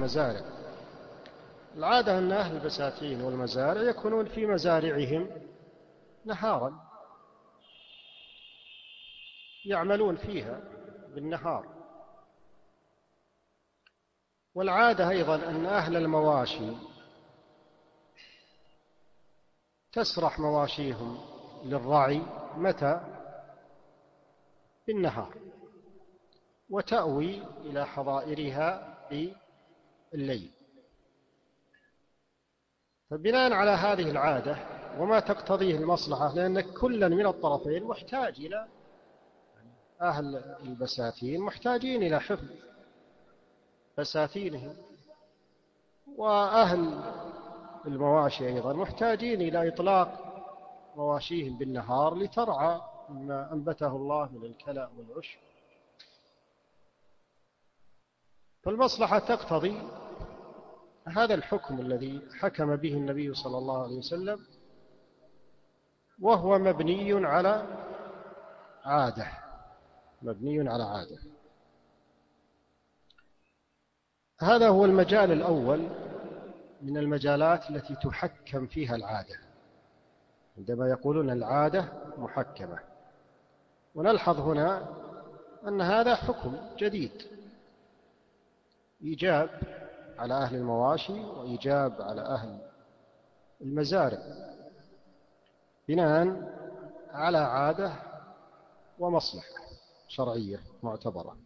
المزارع. العادة أن أهل البساتين والمزارع يكونون في مزارعهم نهارا، يعملون فيها بالنهار. والعادة أيضا أن أهل المواشي تسرح مواشيهم للرعي متى؟ بالنهار، وتأوي إلى حظائرها بالليل. فبناء على هذه العادة وما تقتضيه المصلحة، لأن كلا من الطرفين محتاج إلى، أهل البساتين محتاجين إلى حفظ بساتينهم، وأهل المواشي أيضا محتاجين إلى إطلاق مواشيهم بالنهار لترعى ما أنبته الله من الكلأ والعشب. فالمصلحة تقتضي هذا الحكم الذي حكم به النبي صلى الله عليه وسلم، وهو مبني على عادة، مبني على عادة. هذا هو المجال الأول من المجالات التي تحكم فيها العادة، عندما يقولون العادة محكمة. ونلحظ هنا أن هذا حكم جديد، إيجاب على أهل المواشي وإيجاب على أهل المزارع بناء على عادة ومصلحة شرعية معتبرة.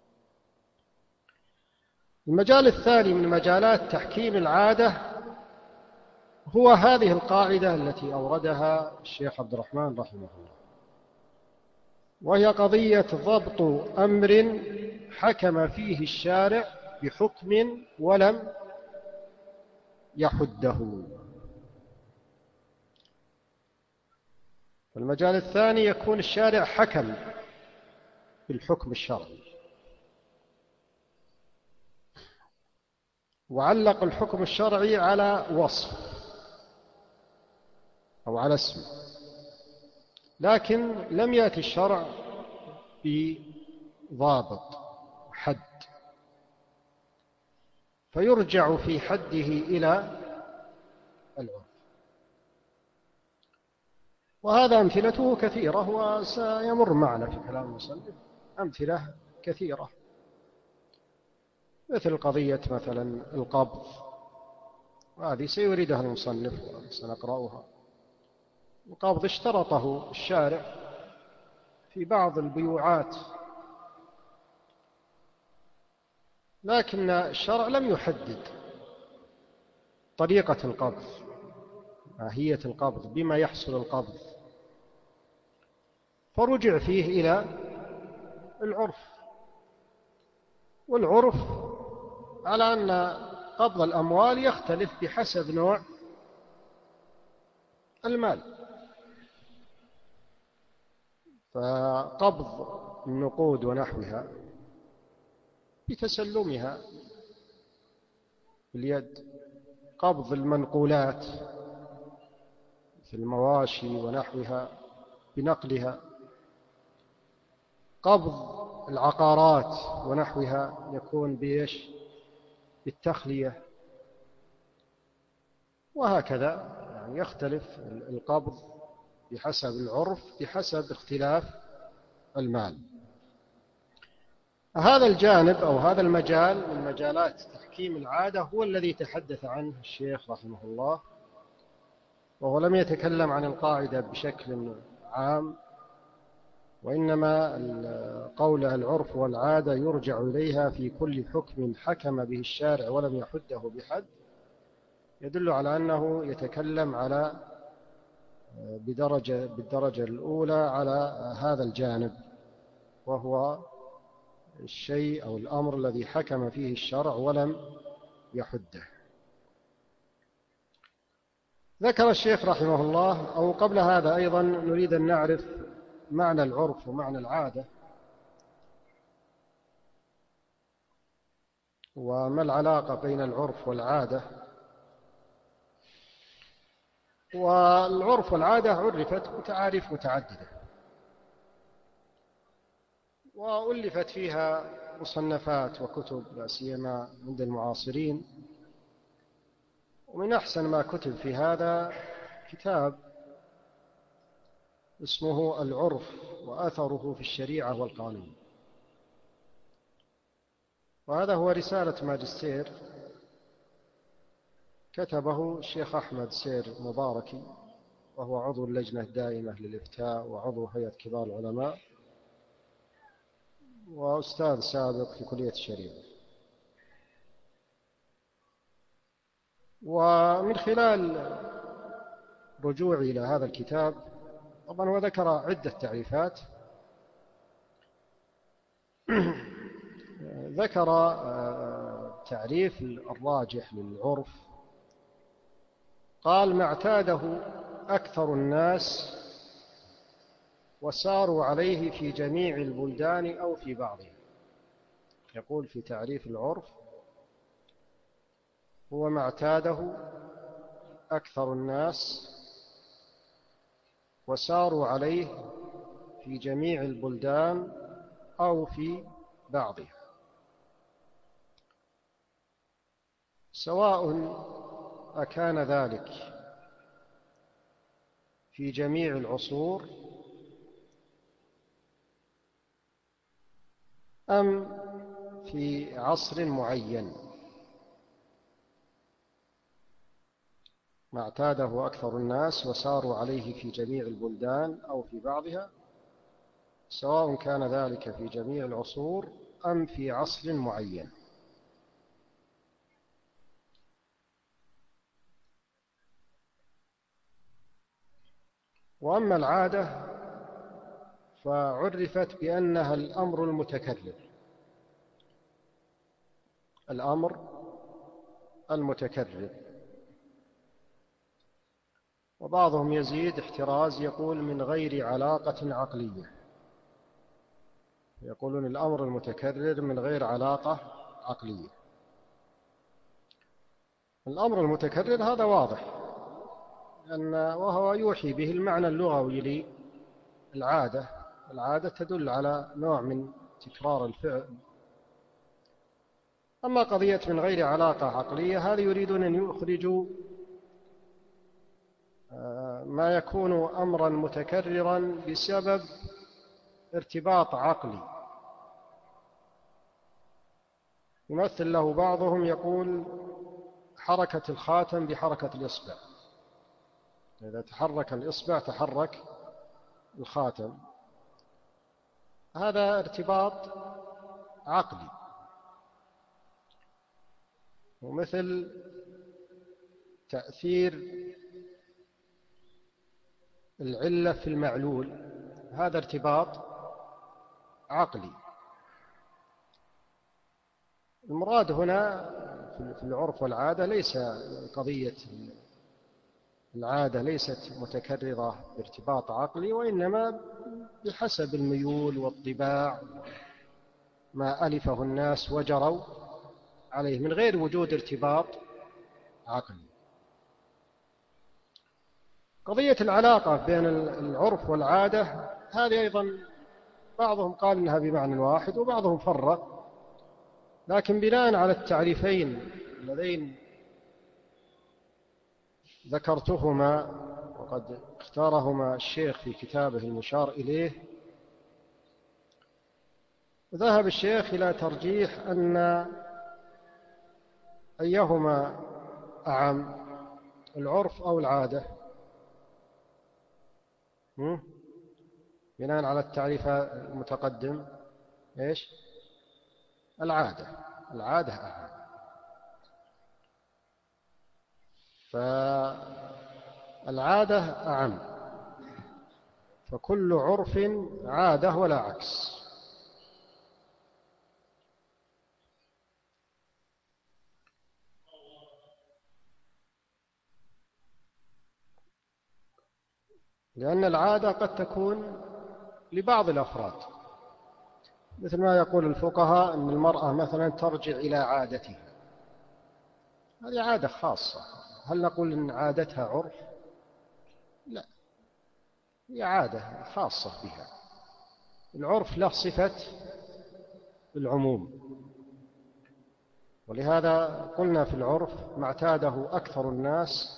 المجال الثاني من مجالات تحكيم العادة هو هذه القاعدة التي أوردها الشيخ عبد الرحمن رحمه الله، وهي قضية ضبط أمر حكم فيه الشارع بحكم ولم يحده. المجال الثاني يكون الشارع حكم بالحكم الشرعي وعلق الحكم الشرعي على وصف أو على اسم، لكن لم يأتي الشرع بضابط حد، فيرجع في حده إلى العرف. وهذا أمثلته كثيرة، وسيمر معنا في كلام المصنف أمثلة كثيرة، مثل قضية مثلا القبض، وهذه سيوردها المصنف وسنقرأها. القبض اشترطه الشارع في بعض البيوعات، لكن الشرع لم يحدد طريقة القبض، ماهية القبض، بما يحصل القبض، فرجع فيه إلى العرف. والعرف على أن قبض الأموال يختلف بحسب نوع المال، فقبض النقود ونحوها بتسلمها باليد، قبض المنقولات في المواشي ونحوها بنقلها، قبض العقارات ونحوها يكون بإيش؟ بالتخلية، وهكذا يعني يختلف القبض بحسب العرف بحسب اختلاف المال. هذا الجانب أو هذا المجال من مجالات تحكيم العادة هو الذي تحدث عنه الشيخ رحمه الله، وهو لم يتكلم عن القاعدة بشكل عام، وإنما قوله العرف والعادة يرجع إليها في كل حكم حكم به الشارع ولم يحده بحد، يدل على أنه يتكلم على بالدرجة الأولى على هذا الجانب، وهو الشيء أو الأمر الذي حكم فيه الشرع ولم يحده. ذكر الشيخ رحمه الله، أو قبل هذا أيضا نريد أن نعرف معنى العرف ومعنى العادة، وما العلاقة بين العرف والعادة. والعرف والعادة عرفت بتعاريف متعددة، وألفت فيها مصنفات وكتب لا سيما عند المعاصرين. ومن أحسن ما كتب في هذا كتاب اسمه العرف وأثره في الشريعة والقانون، وهذا هو رسالة ماجستير كتبه الشيخ أحمد سير مباركي، وهو عضو اللجنة الدائمة للإفتاء وعضو هيئة كبار العلماء وأستاذ سابق في كلية الشريعة. ومن خلال رجوعي إلى هذا الكتاب، طبعا هو ذكر عدة تعريفات. ذكر تعريف الراجح للعرف، قال: ما اعتاده أكثر الناس وساروا عليه في جميع البلدان أو في بعضها. يقول في تعريف العرف: هو ما اعتاده أكثر الناس وساروا عليه في جميع البلدان أو في بعضها، سواء أكان ذلك في جميع العصور أم في عصر معين. ما اعتاده أكثر الناس وساروا عليه في جميع البلدان أو في بعضها، سواء كان ذلك في جميع العصور أم في عصر معين. وأما العادة فعرفت بأنها الأمر المتكرر، الأمر المتكرر. وبعضهم يزيد احتراز يقول: من غير علاقة عقلية. يقولون الأمر المتكرر من غير علاقة عقلية. الأمر المتكرر هذا واضح، وهو يوحي به المعنى اللغوي للعادة. العادة تدل على نوع من تكرار الفعل. أما قضية من غير علاقة عقلية، هذا يريدون أن يخرجوا ما يكون أمرا متكررا بسبب ارتباط عقلي. يمثل له بعضهم يقول: حركة الخاتم بحركة الإصبع، إذا تحرك الإصبع تحرك الخاتم. هذا ارتباط عقلي. ومثل تأثير العلة في المعلول، هذا ارتباط عقلي. المراد هنا في العرف والعادة ليس قضية العادة ليست متكررة بارتباط عقلي، وإنما بحسب الميول والطباع، ما ألفه الناس وجروا عليه من غير وجود ارتباط عقلي. قضية العلاقة بين العرف والعادة هذه أيضا بعضهم قال إنها بمعنى واحد وبعضهم فرق، لكن بناء على التعريفين اللذين ذكرتهما وقد اختارهما الشيخ في كتابه المشار إليه، ذهب الشيخ إلى ترجيح أن أيهما أعم، العرف أو العادة، بناء على التعريف المتقدم. إيش؟ العادة أعم. فالعادة أعم، فكل عرف عادة ولا عكس. لأن العادة قد تكون لبعض الأفراد، مثل ما يقول الفقهاء أن المرأة مثلا ترجع إلى عادتها، هذه عادة خاصة. هل نقول أن عادتها عرف؟ لا، هي عادة خاصة بها. العرف له صفة العموم. ولهذا قلنا في العرف ما اعتاده أكثر الناس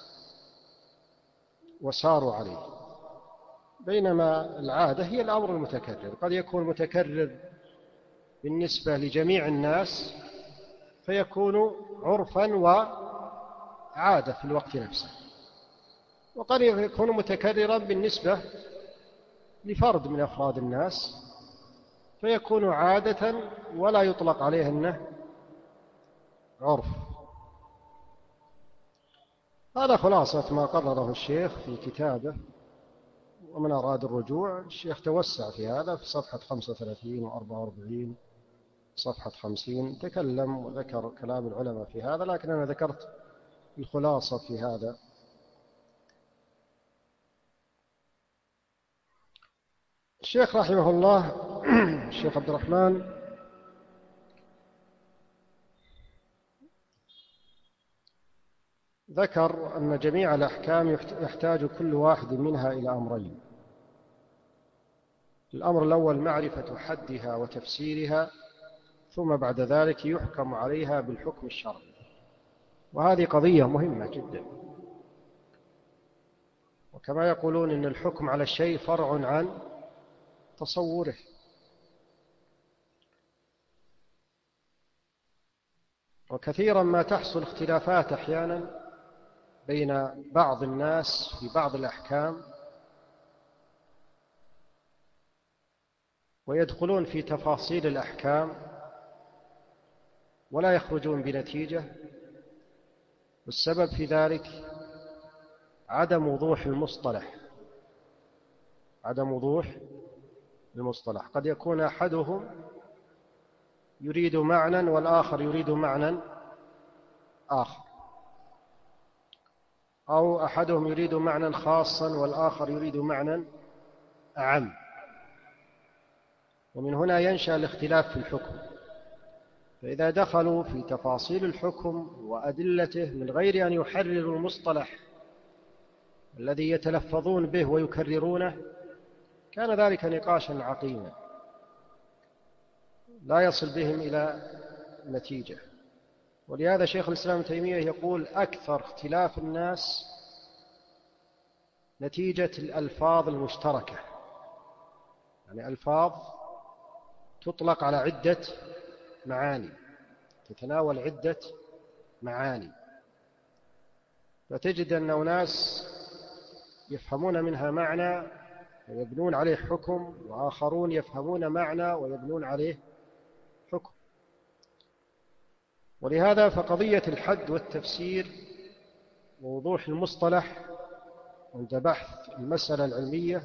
وساروا عليه، بينما العادة هي الأمر المتكرر. قد يكون متكرر بالنسبة لجميع الناس فيكون عرفا وعادة في الوقت نفسه، وقد يكون متكررا بالنسبة لفرد من أفراد الناس فيكون عادة ولا يطلق عليه أنه عرف. هذا خلاصة ما قرره الشيخ في كتابه. ومن أراد الرجوع الشيخ توسع في هذا في صفحة 35 و44 صفحة 50 تكلم وذكر كلام العلماء في هذا، لكن أنا ذكرت الخلاصة في هذا. الشيخ رحمه الله الشيخ عبد الرحمن ذكر أن جميع الأحكام يحتاج كل واحد منها إلى أمرين: الأمر الأول معرفة حدها وتفسيرها، ثم بعد ذلك يحكم عليها بالحكم الشرعي. وهذه قضية مهمة جدا. وكما يقولون إن الحكم على الشيء فرع عن تصوره. وكثيرا ما تحصل اختلافات أحيانا بين بعض الناس في بعض الأحكام، ويدخلون في تفاصيل الأحكام ولا يخرجون بنتيجة، والسبب في ذلك عدم وضوح المصطلح. عدم وضوح المصطلح. قد يكون أحدهم يريد معنى والآخر يريد معنى آخر، أو أحدهم يريد معنى خاصا والآخر يريد معنى أعم، ومن هنا ينشأ الاختلاف في الحكم. فإذا دخلوا في تفاصيل الحكم وأدلته من غير أن يحرروا المصطلح الذي يتلفظون به ويكررونه كان ذلك نقاشا عقيما لا يصل بهم إلى نتيجة. ولهذا شيخ الإسلام ابن تيمية يقول أكثر اختلاف الناس نتيجة الألفاظ المشتركة، يعني ألفاظ تطلق على عدة معاني، تتناول عدة معاني، فتجد أن أناس يفهمون منها معنى ويبنون عليه حكم، وآخرون يفهمون معنى ويبنون عليه حكم. ولهذا فقضية الحد والتفسير ووضوح المصطلح عند بحث المسألة العلمية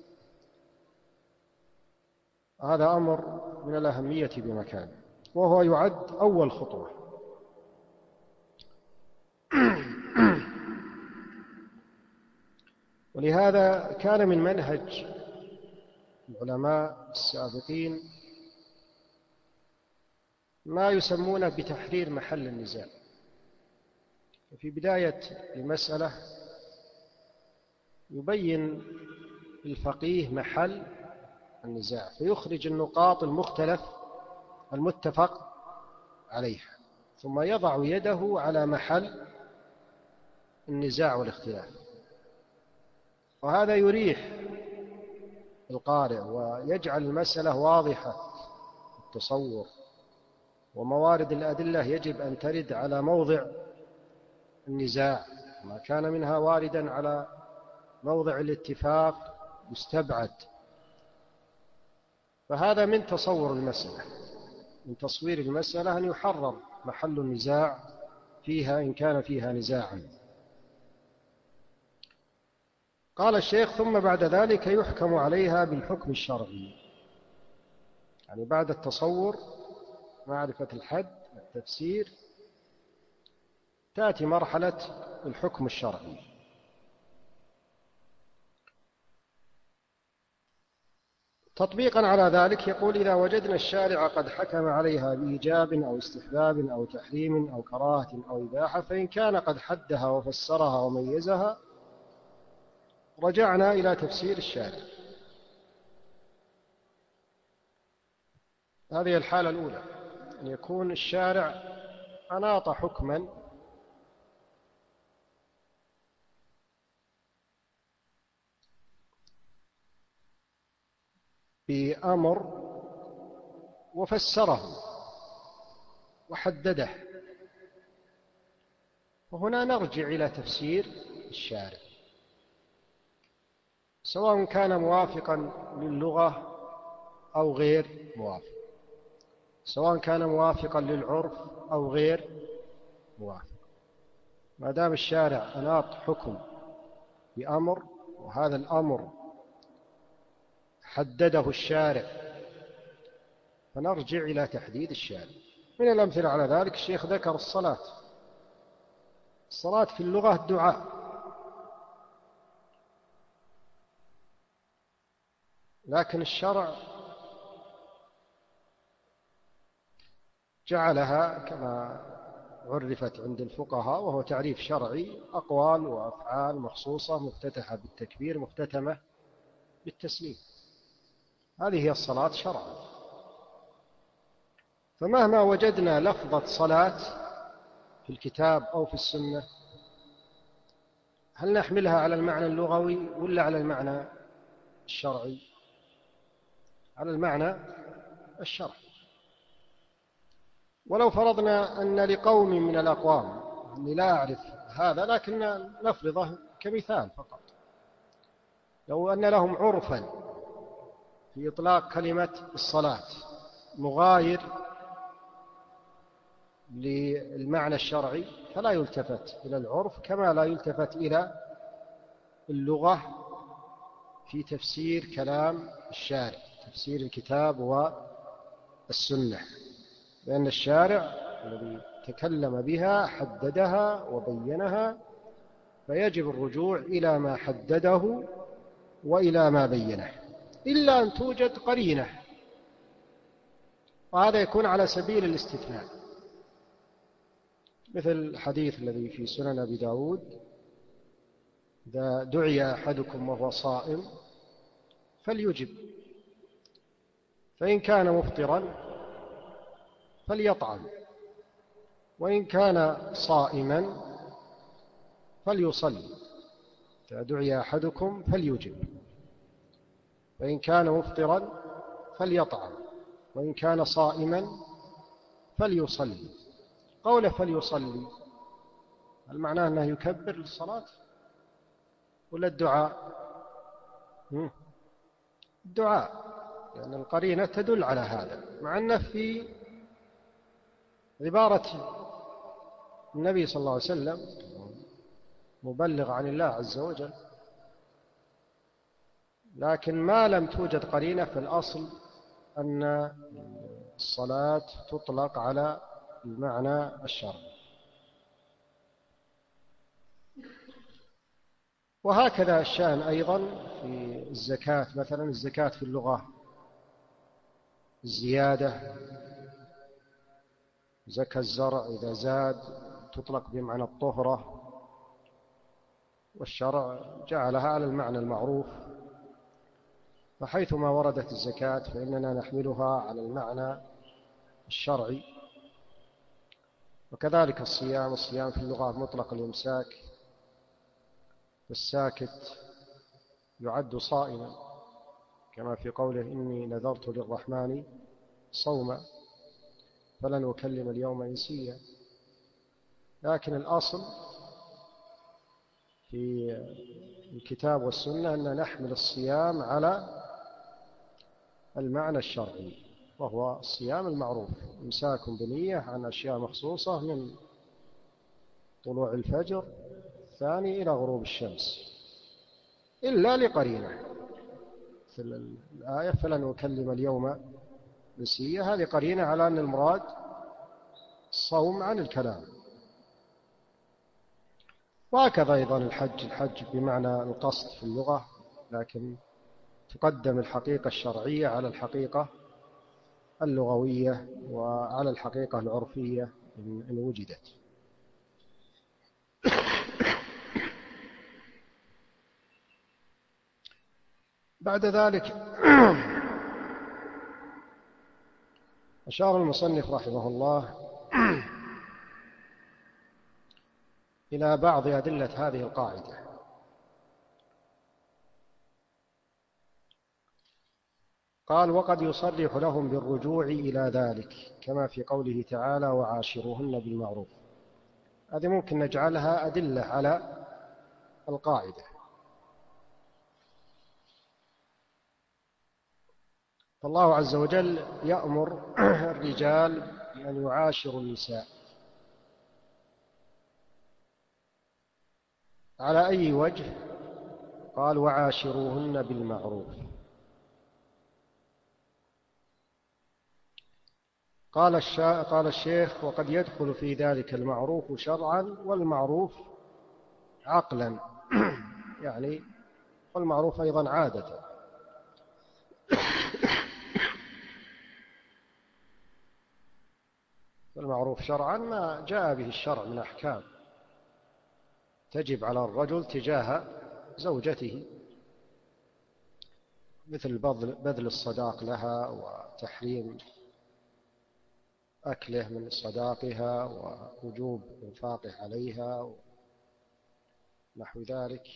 هذا أمر من الأهمية بمكان، وهو يعد أول خطوة. ولهذا كان من منهج العلماء السابقين ما يسمونه بتحرير محل النزاع. في بداية المسألة يبين الفقيه محل النزاع فيخرج النقاط المتفق عليها، ثم يضع يده على محل النزاع والاختلاف. وهذا يريح القارئ ويجعل المسألة واضحة التصور، وموارد الأدلة يجب أن ترد على موضع النزاع، ما كان منها واردا على موضع الاتفاق يستبعد. فهذا من تصور المسألة، من تصوير المسألة أن يحرر محل النزاع فيها إن كان فيها نزاعا. قال الشيخ ثم بعد ذلك يحكم عليها بالحكم الشرعي، يعني بعد التصور معرفة الحد والتفسير تأتي مرحلة الحكم الشرعي. تطبيقا على ذلك يقول إذا وجدنا الشارع قد حكم عليها بإيجاب أو استحباب أو تحريم أو كراهة أو إباحة، فإن كان قد حدها وفسرها وميزها رجعنا إلى تفسير الشارع. هذه الحالة الأولى، أن يكون الشارع أناط حكما بأمر وفسره وحدده، وهنا نرجع إلى تفسير الشارع، سواء كان موافقا للغة أو غير موافق، سواء كان موافقا للعرف أو غير موافق، ما دام الشارع أناط حكم بأمر وهذا الأمر حدده الشارع فنرجع إلى تحديد الشارع. من الأمثلة على ذلك الشيخ ذكر الصلاة. الصلاة في اللغة الدعاء، لكن الشرع جعلها كما عرفت عند الفقهاء، وهو تعريف شرعي: أقوال وأفعال مخصوصة مفتتحة بالتكبير مختتمة بالتسليم. هذه هي الصلاة شرعا. فمهما وجدنا لفظة صلاة في الكتاب أو في السنة، هل نحملها على المعنى اللغوي ولا على المعنى الشرعي؟ على المعنى الشرعي. ولو فرضنا أن لقوم من الأقوام، أني لا أعرف هذا لكن نفرضه كمثال فقط، لو أن لهم عرفا في إطلاق كلمة الصلاة مغاير للمعنى الشرعي، فلا يلتفت إلى العرف كما لا يلتفت إلى اللغة في تفسير كلام الشارع، تفسير الكتاب والسنة، لأن الشارع الذي تكلم بها حددها وبينها، فيجب الرجوع إلى ما حدده وإلى ما بينه، إلا أن توجد قرينة، وهذا يكون على سبيل الاستثناء، مثل الحديث الذي في سنن أبي داود: إذا دعي أحدكم وهو صائم فليجب، فإن كان مفطرا فليطعم، وإن كان صائما فليصلي. إذا دعي أحدكم فليجب، فإن كان مفطرا فليطعم، وإن كان صائما فليصلي. قوله فليصلي، هل معناه أنه يكبر للصلاة ولا الدعاء؟ الدعاء، لأن القرينة تدل على هذا، مع أنه في عبارة النبي صلى الله عليه وسلم مبلغ عن الله عز وجل، لكن ما لم توجد قرينة فالأصل أن الصلاة تطلق على المعنى الشرعي. وهكذا الشأن أيضا في الزكاة. مثلا الزكاة في اللغة الزيادة، زكى الزرع إذا زاد تطلق بمعنى الطهرة، والشرع جعلها على المعنى المعروف، فحيثما وردت الزكاة فإننا نحملها على المعنى الشرعي. وكذلك الصيام. الصيام في اللغة مطلق الإمساك، والساكت يعد صائما، كما في قوله: إني نذرت للرحمن صوما فلن أكلم اليوم إنسيا. لكن الأصل في الكتاب والسنة أن نحمل الصيام على المعنى الشرعي، وهو الصيام المعروف: إمساك بنية عن أشياء مخصوصة من طلوع الفجر الثاني إلى غروب الشمس، إلا لقرينة في الآية: فلن أكلم اليوم إنسيا. هذه قرينة على أن المراد الصوم عن الكلام. وهكذا أيضا الحج بمعنى القصد في اللغة، لكن تقدم الحقيقة الشرعية على الحقيقة اللغوية وعلى الحقيقة العرفية إن وجدت. بعد ذلك أشار المصنف رحمه الله إلى بعض أدلة هذه القاعدة. قال: وقد يصرح لهم بالرجوع إلى ذلك كما في قوله تعالى: وعاشروهن بالمعروف. هذه ممكن نجعلها أدلة على القاعدة. فالله عز وجل يأمر الرجال بأن يعاشروا النساء على أي وجه؟ قال: وعاشروهن بالمعروف. قال الشيخ: وقد يدخل في ذلك المعروف شرعا والمعروف عقلا يعني والمعروف أيضا عادة. المعروف شرعا ما جاء به الشرع من أحكام تجب على الرجل تجاه زوجته، مثل بذل الصداق لها وتحريم أكله من صداقها ووجوب إنفاقه عليها ونحو ذلك.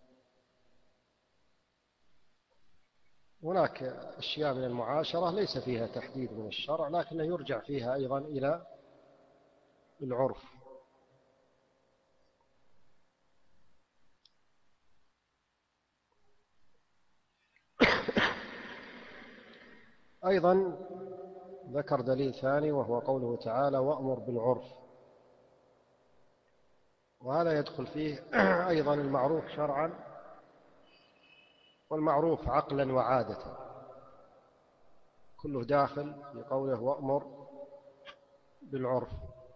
هناك أشياء من المعاشرة ليس فيها تحديد من الشرع، لكنه يرجع فيها أيضا إلى العرف. أيضا ذكر دليل ثاني وهو قوله تعالى: وأمر بالعرف، وهذا يدخل فيه أيضا المعروف شرعا والمعروف عقلا وعادة، كله داخل في قوله وأمر بالعرف.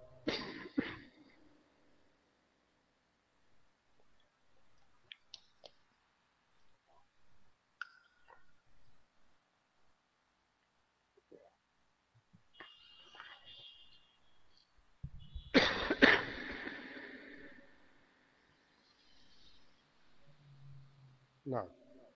نعم.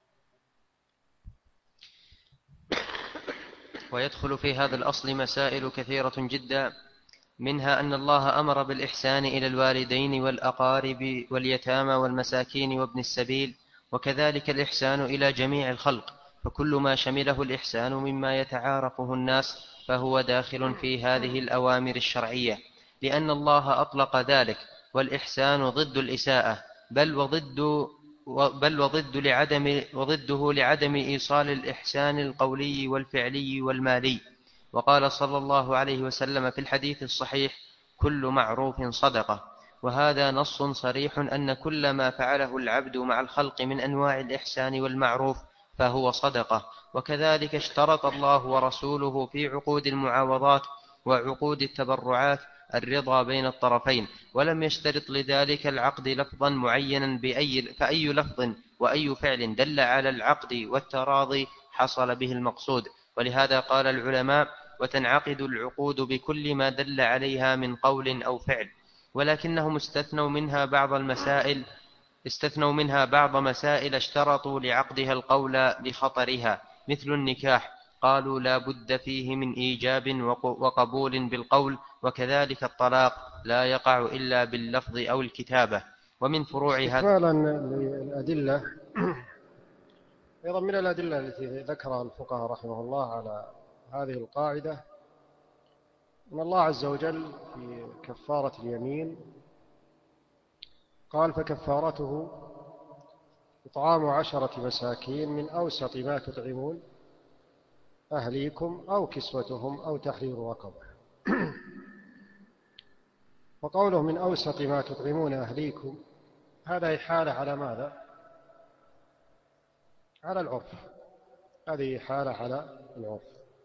ويدخل في هذا الأصل مسائل كثيرة جدا، منها أن الله أمر بالإحسان إلى الوالدين والأقارب واليتامى والمساكين وابن السبيل، وكذلك الإحسان إلى جميع الخلق، فكل ما شمله الإحسان مما يتعارفه الناس فهو داخل في هذه الأوامر الشرعية، لأن الله أطلق ذلك. والإحسان ضد الإساءة، وضده لعدم إيصال الإحسان القولي والفعلي والمالي. وقال صلى الله عليه وسلم في الحديث الصحيح: كل معروف صدقة. وهذا نص صريح أن كل ما فعله العبد مع الخلق من أنواع الإحسان والمعروف فهو صدقة. وكذلك اشترط الله ورسوله في عقود المعاوضات وعقود التبرعات الرضا بين الطرفين، ولم يشترط لذلك العقد لفظا معينا فأي لفظ وأي فعل دل على العقد والتراضي حصل به المقصود. ولهذا قال العلماء: وتنعقد العقود بكل ما دل عليها من قول أو فعل. ولكنهم استثنوا منها بعض مسائل اشترطوا لعقدها القول لخطرها، مثل النكاح، قالوا لا بد فيه من إيجاب وقبول بالقول، وكذلك الطلاق لا يقع إلا باللفظ أو الكتابة. ومن فروع هذا استكمالا للأدلة، أيضا من الأدلة التي ذكرها الفقهاء رحمه الله على هذه القاعدة أن الله عز وجل في كفارة اليمين قال: فكفارته إطعام 10 مساكين من أوسط ما تطعمون أهليكم أو كسوتهم أو تحرير رقبة. وقوله من أوسط ما تطعمون أهليكم هذا إحالة على ماذا؟ على العرف. هذه إحالة على العرف.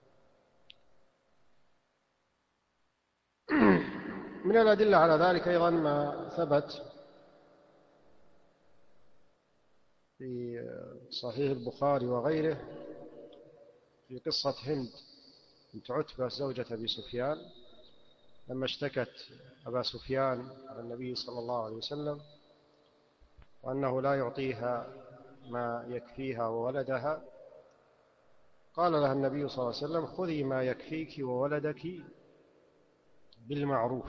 من الأدلة على ذلك أيضا ما ثبت في صحيح البخاري وغيره في قصة هند بنت عتبة زوجة أبي سفيان، لما اشتكت أبا سفيان على النبي صلى الله عليه وسلم وأنه لا يعطيها ما يكفيها وولدها، قال لها النبي صلى الله عليه وسلم: خذي ما يكفيك وولدك بالمعروف.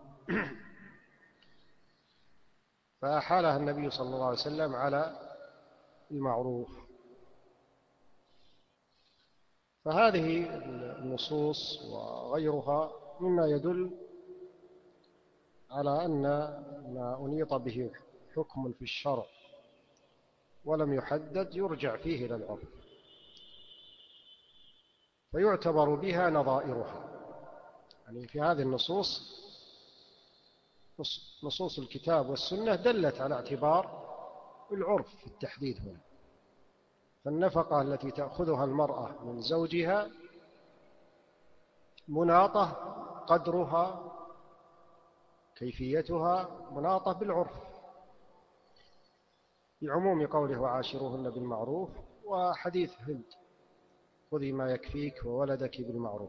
فأحالها النبي صلى الله عليه وسلم على المعروف. فهذه النصوص وغيرها مما يدل على أن ما أنيط به حكم في الشرع ولم يحدد يرجع فيه إلى العرف، فيعتبر بها نظائرها. يعني في هذه النصوص، نصوص الكتاب والسنة دلت على اعتبار العرف في التحديد هنا. فالنفقة التي تأخذها المرأة من زوجها مناطة، قدرها كيفيتها مناطة بالعرف، بعموم قوله: وعاشروهن بالمعروف، وحديث هند: خذي ما يكفيك وولدك بالمعروف.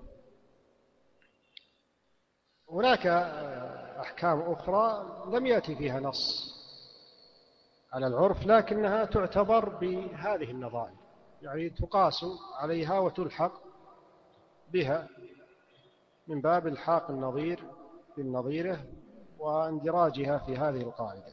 هناك أحكام أخرى لم يأتي فيها نص على العرف، لكنها تعتبر بهذه النظائر، يعني تقاس عليها وتلحق بها من باب الحاق النظير بالنظيره واندراجها في هذه القاعدة.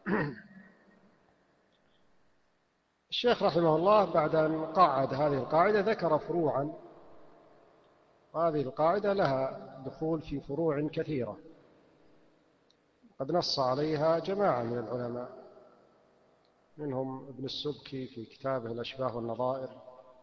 الشيخ رحمه الله بعد أن قعد هذه القاعدة ذكر فروعا، وهذه القاعدة لها دخول في فروع كثيرة قد نص عليها جماعة من العلماء، منهم ابن السبكي في كتابه الأشباه والنظائر،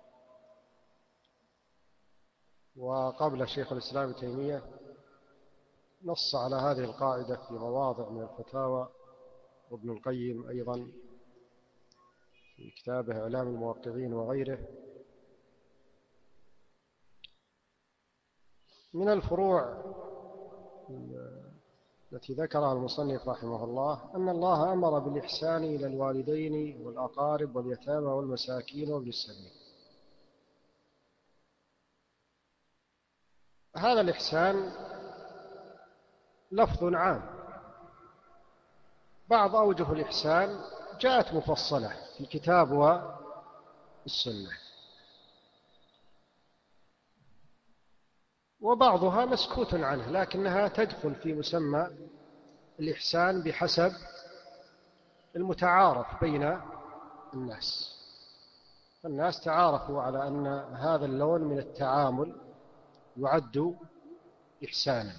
وقبل شيخ الإسلام ابن تيمية نص على هذه القاعدة في مواضع من الفتاوى، وابن القيم أيضا في كتابه إعلام الموقعين وغيره. من الفروع التي ذكرها المصنف رحمه الله أن الله أمر بالإحسان إلى الوالدين والأقارب واليتامى والمساكين وابن السبيل. هذا الإحسان لفظ عام، بعض أوجه الإحسان جاءت مفصلة في الكتاب والسنة، وبعضها مسكوت عنه، لكنها تدخل في مسمى الإحسان بحسب المتعارف بين الناس. الناس تعارفوا على أن هذا اللون من التعامل يعد إحسانا،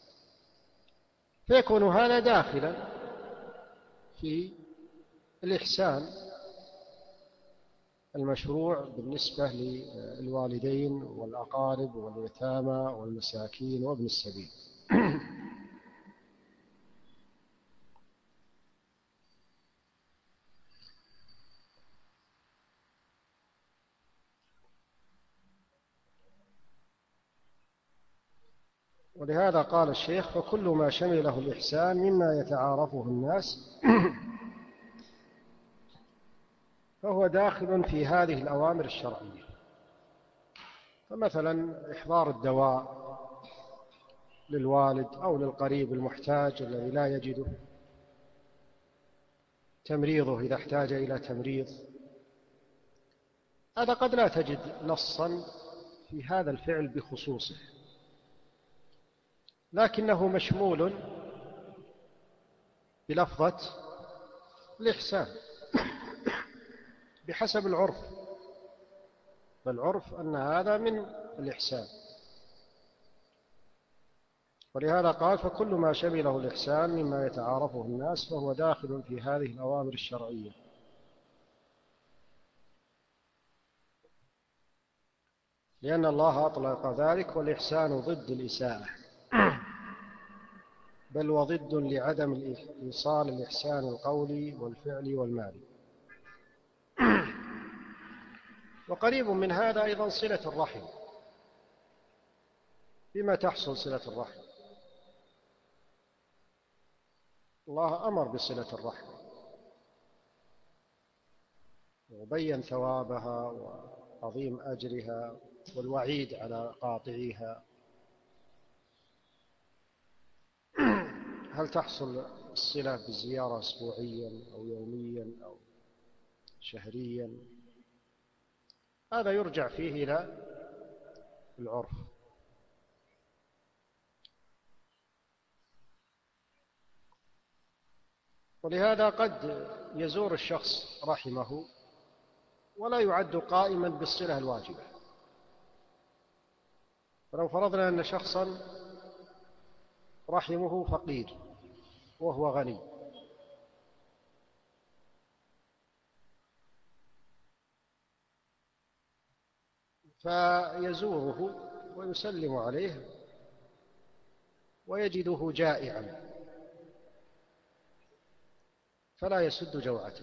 فيكون هذا داخلا في الإحسان المشروع بالنسبة للوالدين والأقارب واليتامى والمساكين وابن السبيل. ولهذا قال الشيخ: فكل ما شمله الإحسان مما يتعارفه الناس فهو داخل في هذه الأوامر الشرعية. فمثلا إحضار الدواء للوالد أو للقريب المحتاج الذي لا يجده، تمريضه إذا احتاج إلى تمريض، هذا قد لا تجد نصا في هذا الفعل بخصوصه، لكنه مشمول بلفظة الإحسان بحسب العرف، فالعرف أن هذا من الإحسان. ولهذا قال: فكل ما شمله الإحسان مما يتعارفه الناس فهو داخل في هذه الأوامر الشرعية. لأن الله أطلق ذلك: والإحسان ضد الإساءة، بل وضد لعدم إيصال الإحسان القولي والفعلي والمالي. وقريب من هذا أيضا صلة الرحم. بما تحصل صلة الرحم؟ الله أمر بصلة الرحم وبين ثوابها وعظيم أجرها والوعيد على قاطعيها. هل تحصل الصلة بالزيارة أسبوعيا أو يوميا أو شهريا؟ هذا يرجع فيه إلى العرف. ولهذا قد يزور الشخص رحمه ولا يعد قائما بالصلة الواجبة. فلو فرضنا أن شخصا رحمه فقير وهو غني، فيزوره ويسلم عليه ويجده جائعا فلا يسد جوعته،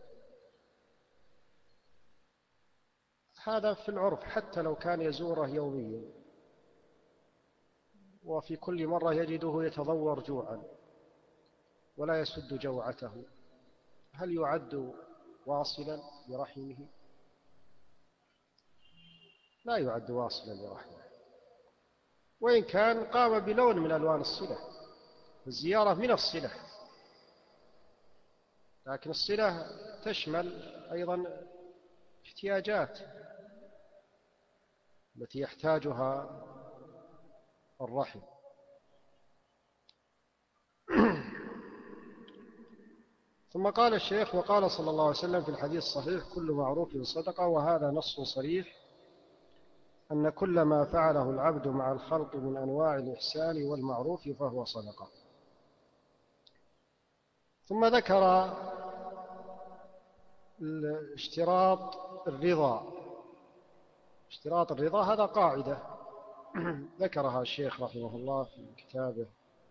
هذا في العرف حتى لو كان يزوره يوميا وفي كل مرة يجده يتضور جوعا ولا يسد جوعته، هل يعد واصلا لرحمه؟ لا يعد واصلا لرحمه، وإن كان قام بلون من ألوان الصلة. الزيارة من الصلة، لكن الصلة تشمل أيضا احتياجات التي يحتاجها الرحم. ثم قال الشيخ: وقال صلى الله عليه وسلم في الحديث الصحيح: كل معروف صدقة. وهذا نص صريح أن كل ما فعله العبد مع الخلق من أنواع الإحسان والمعروف فهو صدقة. ثم ذكر اشتراط الرضا. اشتراط الرضا هذا قاعدة ذكرها الشيخ رحمه الله في كتابه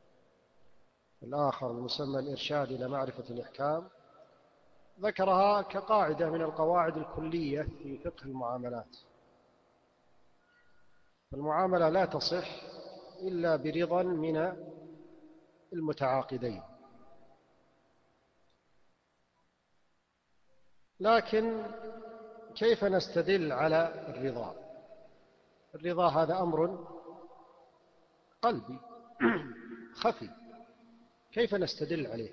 الآخر المسمى الإرشاد إلى معرفة الإحكام، ذكرها كقاعدة من القواعد الكلية في فقه المعاملات. فالمعاملة لا تصح إلا برضا من المتعاقدين. لكن كيف نستدل على الرضا؟ الرضا هذا أمر قلبي خفي، كيف نستدل عليه؟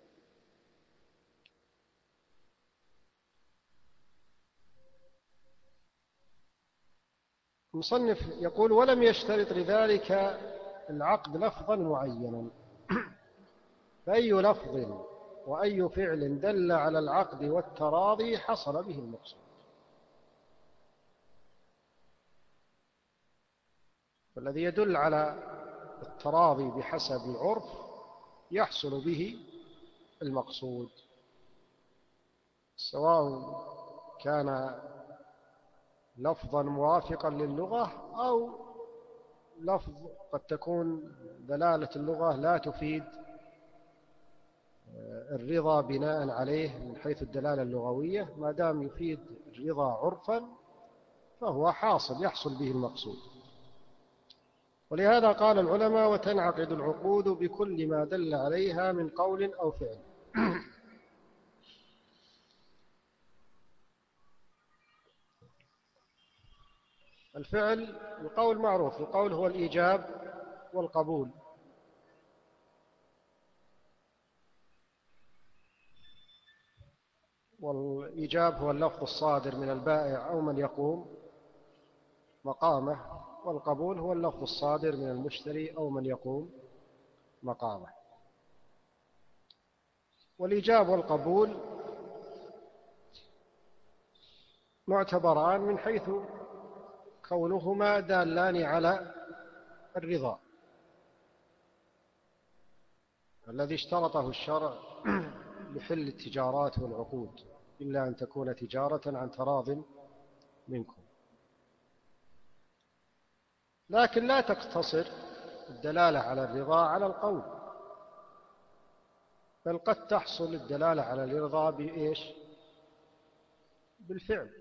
المصنف يقول: ولم يشترط لذلك العقد لفظا معينا، فأي لفظ وأي فعل دل على العقد والتراضي حصل به المقصود. والذي يدل على التراضي بحسب العرف يحصل به المقصود، سواء كان لفظا موافقا للغة أو لفظ قد تكون دلالة اللغة لا تفيد الرضا بناء عليه من حيث الدلالة اللغوية، ما دام يفيد الرضا عرفا فهو يحصل به المقصود. ولهذا قال العلماء: وتنعقد العقود بكل ما دل عليها من قول أو فعل. الفعل، القول معروف، القول هو الإيجاب والقبول، والإيجاب هو اللفظ الصادر من البائع أو من يقوم مقامه، والقبول هو اللفظ الصادر من المشتري أو من يقوم مقامه. والإيجاب والقبول معتبران من حيث كونهما دالان على الرضا الذي اشترطه الشرع لحل التجارات والعقود، إلا أن تكون تجارة عن تراض منكم. لكن لا تقتصر الدلالة على الرضا على القول، بل قد تحصل الدلالة على الرضا بإيش؟ بالفعل.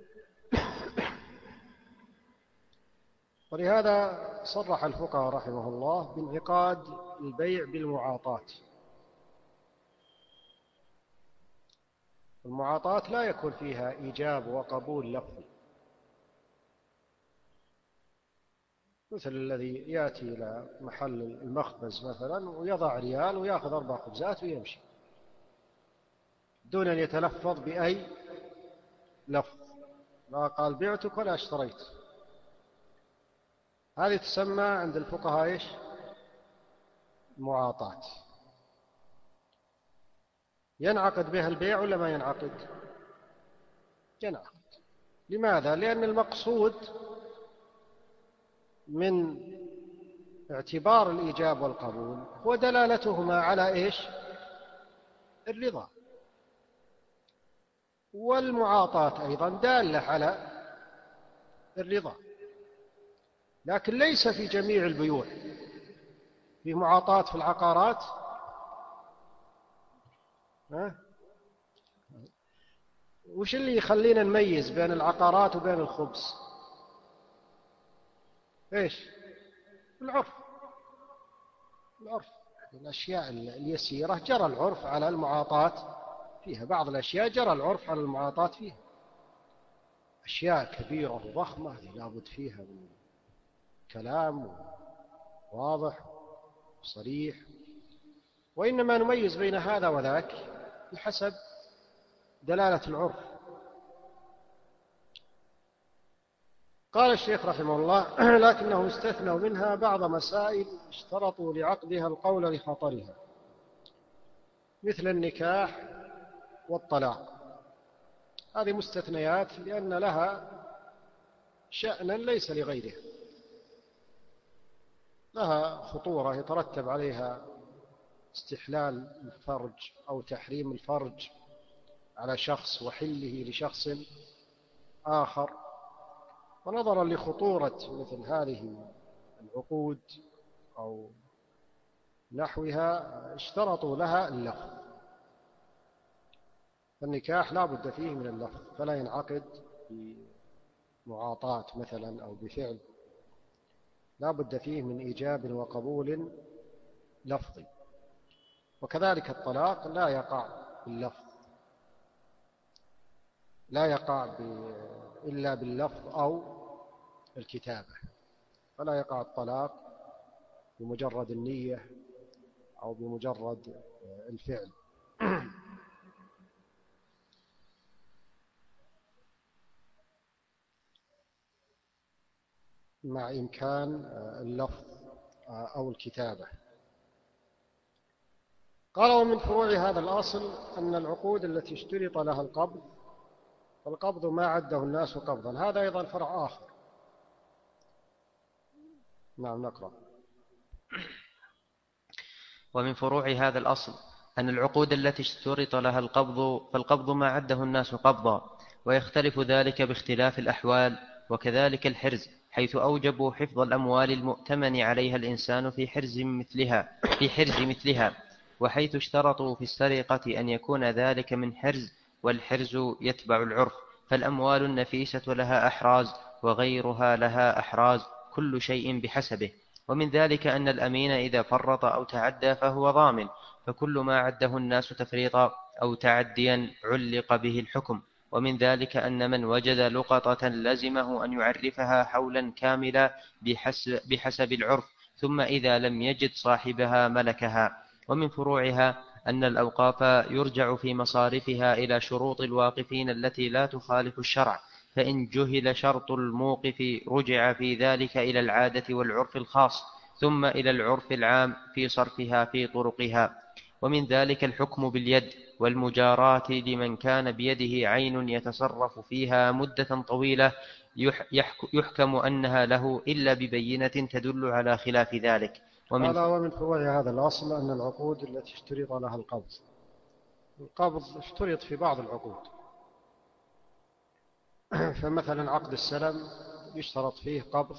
ولهذا صرح الفقهاء رحمه الله بانعقاد البيع بالمعاطاة. المعاطاة لا يكون فيها إيجاب وقبول لفظي، مثل الذي يأتي إلى محل المخبز مثلا ويضع ريال ويأخذ 4 خبزات ويمشي دون أن يتلفظ بأي لفظ. لا قال بعتك ولا اشتريت. هذه تسمى عند الفقهاء إيش؟ معاطاة. ينعقد بها البيع ولا ما ينعقد؟ ينعقد. لماذا؟ لأن المقصود من اعتبار الإيجاب والقبول هو دلالتهما على إيش؟ الرضا. والمعاطاة أيضا دالة على الرضا، لكن ليس في جميع البيوع. في معاطاة في العقارات، وش اللي يخلينا نميز بين العقارات وبين الخبز؟ إيش؟ العرف. العرف. الأشياء اليسيرة جرى العرف على المعاطاة فيها، بعض الأشياء جرى العرف على المعاطاة فيها. أشياء كبيرة وضخمة هذه لابد فيها من كلام واضح وصريح، وإنما نميز بين هذا وذاك بحسب دلالة العرف. قال الشيخ رحمه الله: لكنهم استثنوا منها بعض مسائل اشترطوا لعقدها القول لخطرها، مثل النكاح والطلاق. هذه مستثنيات لأن لها شأنا ليس لغيرها، لها خطورة يترتب عليها استحلال الفرج أو تحريم الفرج على شخص وحله لشخص آخر. ونظرا لخطورة مثل هذه العقود أو نحوها اشترطوا لها اللفظ. فالنكاح لا بد فيه من اللفظ، فلا ينعقد بمعاطاة مثلا أو بفعل، لا بد فيه من إيجاب وقبول لفظي. وكذلك الطلاق لا يقع باللفظ، لا يقع إلا باللفظ أو الكتابة، فلا يقع الطلاق بمجرد النية أو بمجرد الفعل. مع إمكان اللفظ أو الكتابة. قال: ومن فروع هذا الأصل أن العقود التي اشترط لها القبض، فالقبض ما عده الناس قبضا. هذا أيضا فرع آخر. نعم، نقرأ. ومن فروع هذا الأصل أن العقود التي اشترط لها القبض، فالقبض ما عده الناس قبضا، ويختلف ذلك باختلاف الأحوال. وكذلك الحرز، حيث أوجبوا حفظ الأموال المؤتمن عليها الإنسان في حرز مثلها، وحيث اشترطوا في السرقة أن يكون ذلك من حرز، والحرز يتبع العرف، فالأموال النفيسة لها أحراز وغيرها لها أحراز، كل شيء بحسبه. ومن ذلك أن الأمين إذا فرط أو تعدى فهو ضامن، فكل ما عده الناس تفريطا أو تعديا علق به الحكم. ومن ذلك أن من وجد لقطة لزمه أن يعرفها حولا كاملا بحسب العرف، ثم إذا لم يجد صاحبها ملكها. ومن فروعها أن الأوقاف يرجع في مصارفها إلى شروط الواقفين التي لا تخالف الشرع، فإن جهل شرط الموقف رجع في ذلك إلى العادة والعرف الخاص، ثم إلى العرف العام في صرفها في طرقها. ومن ذلك الحكم باليد والمجاراة لمن كان بيده عين يتصرف فيها مدة طويلة، يحكم أنها له إلا ببينة تدل على خلاف ذلك. هذا ومن فروع هذا الأصل أن العقود التي اشترط لها القبض اشترط في بعض العقود. فمثلا عقد السلم يشترط فيه قبض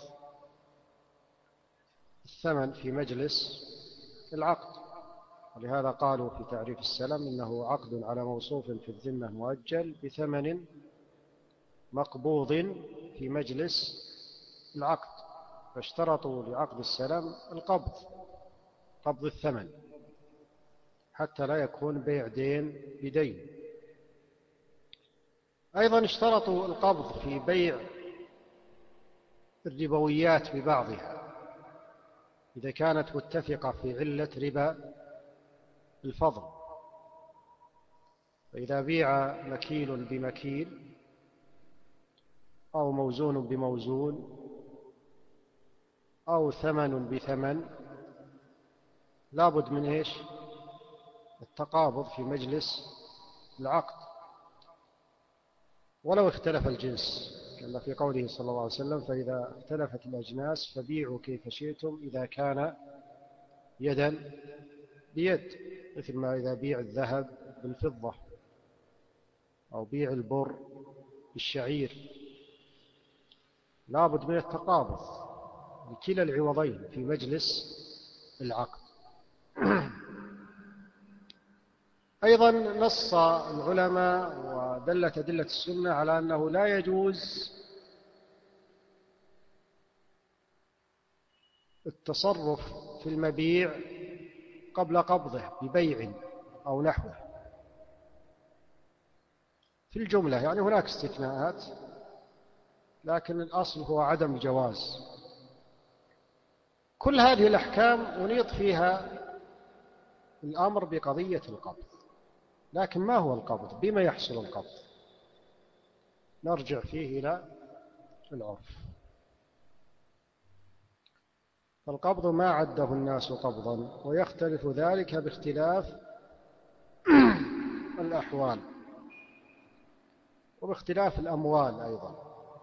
الثمن في مجلس العقد، ولهذا قالوا في تعريف السلم إنه عقد على موصوف في الذمة مؤجل بثمن مقبوض في مجلس العقد، فاشترطوا لعقد السلم القبض، قبض الثمن، حتى لا يكون بيع دين بدين. أيضا اشترطوا القبض في بيع الربويات ببعضها إذا كانت متفقة في علة ربا الفضل. فإذا بيع مكيل بمكيل أو موزون بموزون أو ثمن بثمن، لابد من إيش؟ التقابض في مجلس العقد، ولو اختلف الجنس، كما في قوله صلى الله عليه وسلم: فإذا اختلفت الأجناس فبيعوا كيف شئتم إذا كان يدا بيد، مثل ما إذا بيع الذهب بالفضة أو بيع البر بالشعير، لابد من التقابض لكلا العوضين في مجلس العقد. أيضا نص العلماء ودلت أدلة السنة على أنه لا يجوز التصرف في المبيع قبل قبضه ببيع أو نحوه في الجملة، يعني هناك استثناءات، لكن الأصل هو عدم الجواز. كل هذه الأحكام أنيط فيها الأمر بقضية القبض، لكن ما هو القبض؟ بما يحصل القبض؟ نرجع فيه إلى العرف. فالقبض ما عده الناس قبضا، ويختلف ذلك باختلاف الأحوال وباختلاف الأموال أيضا.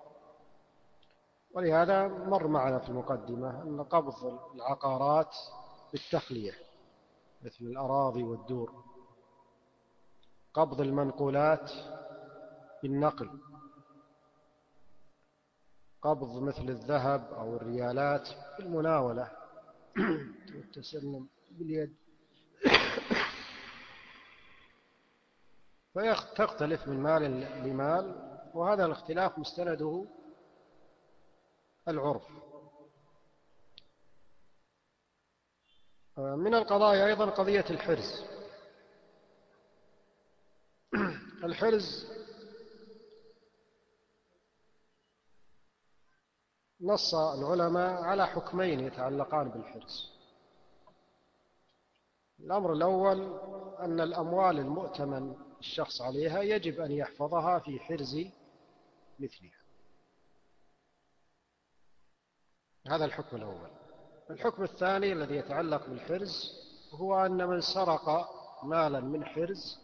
ولهذا مر معنا في المقدمة أن قبض العقارات بالتخلية مثل الأراضي والدور، قبض المنقولات بالنقل، قبض مثل الذهب أو الريالات بالمناولة والتسلم باليد، فتختلف من مال لمال، وهذا الاختلاف مستنده العرف. من القضايا أيضا قضية الحرز. الحرز نص العلماء على حكمين يتعلقان بالحرز. الأمر الأول أن الأموال المؤتمن الشخص عليها يجب أن يحفظها في حرز مثلها، هذا الحكم الأول. الحكم الثاني الذي يتعلق بالحرز هو أن من سرق مالا من حرز